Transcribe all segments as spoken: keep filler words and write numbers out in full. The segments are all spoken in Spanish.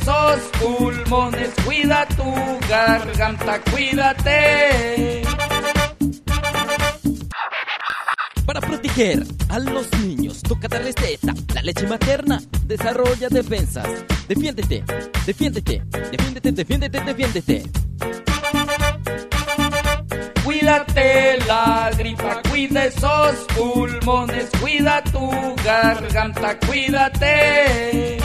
esos pulmones, cuida tu garganta, cuídate. Para proteger a los niños, toca darles teta. La leche materna desarrolla defensas. Defiéndete, defiéndete, defiéndete, defiéndete, defiéndete. Cuídate la gripa, cuida esos pulmones, cuida tu garganta, cuídate.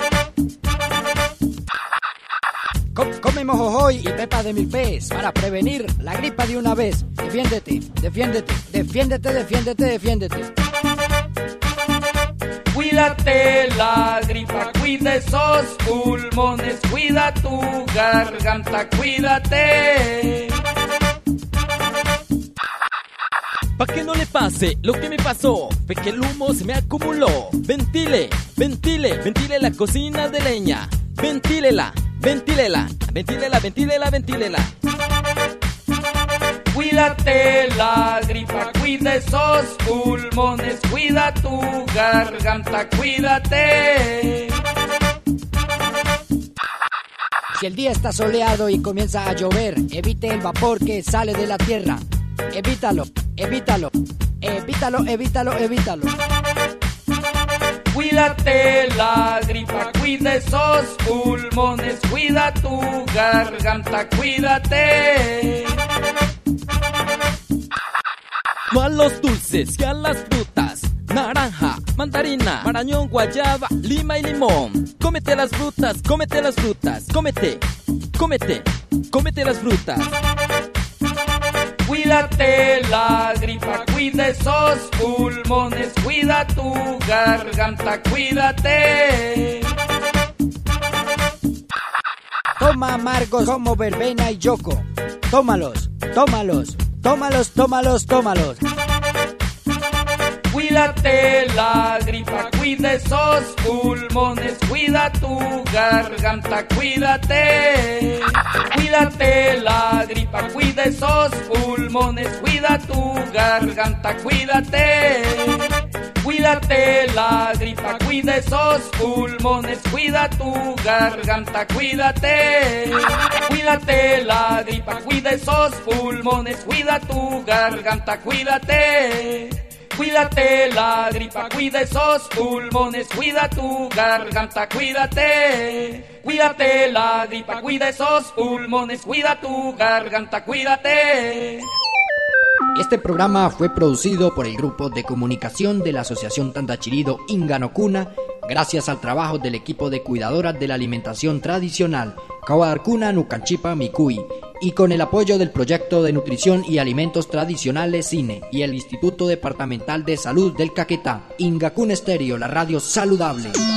Come mojojoy y pepa de milpés para prevenir la gripa de una vez. Defiéndete, defiéndete, defiéndete, defiéndete, defiéndete. Cuídate la gripa, cuida esos pulmones, cuida tu garganta, cuídate. Pa' que no le pase lo que me pasó, fue que el humo se me acumuló. Ventile, ventile, ventile la cocina de leña. Ventílela, ventílela, ventílela, ventílela, ventílela. Cuídate la gripa, cuida esos pulmones, cuida tu garganta, cuídate. Si el día está soleado y comienza a llover, evite el vapor que sale de la tierra. Evítalo, evítalo, evítalo, evítalo, evítalo. Cuídate la gripa, cuida esos pulmones, cuida tu garganta, cuídate. No a los dulces y a las frutas. Naranja, mandarina, marañón, guayaba, lima y limón. Cómete las frutas, cómete las frutas. Cómete, cómete, cómete las frutas. Cuídate la gripa, cuida esos pulmones, cuida tu garganta, cuídate. Toma amargos como verbena y yoco. Tómalos, tómalos, tómalos, tómalos, tómalos. Cuídate la gripa, cuida esos pulmones, cuida tu garganta, cuídate. Cuídate la gripa, cuida esos pulmones, cuida tu garganta, cuídate. Cuídate la gripa, cuida esos pulmones, cuida tu garganta, cuídate. Cuídate la gripa, cuida esos pulmones, cuida tu garganta, cuídate. Cuídate la gripa, cuida esos pulmones, cuida tu garganta, cuídate. Cuídate la gripa, cuida esos pulmones, cuida tu garganta, cuídate. Este programa fue producido por el Grupo de Comunicación de la Asociación Tandachirido Inganocuna, gracias al trabajo del equipo de cuidadoras de la alimentación tradicional, Kawadarkuna Nucanchipa Mikui, y con el apoyo del Proyecto de Nutrición y Alimentos Tradicionales CINE y el Instituto Departamental de Salud del Caquetá. Ingacún Estéreo, la radio saludable.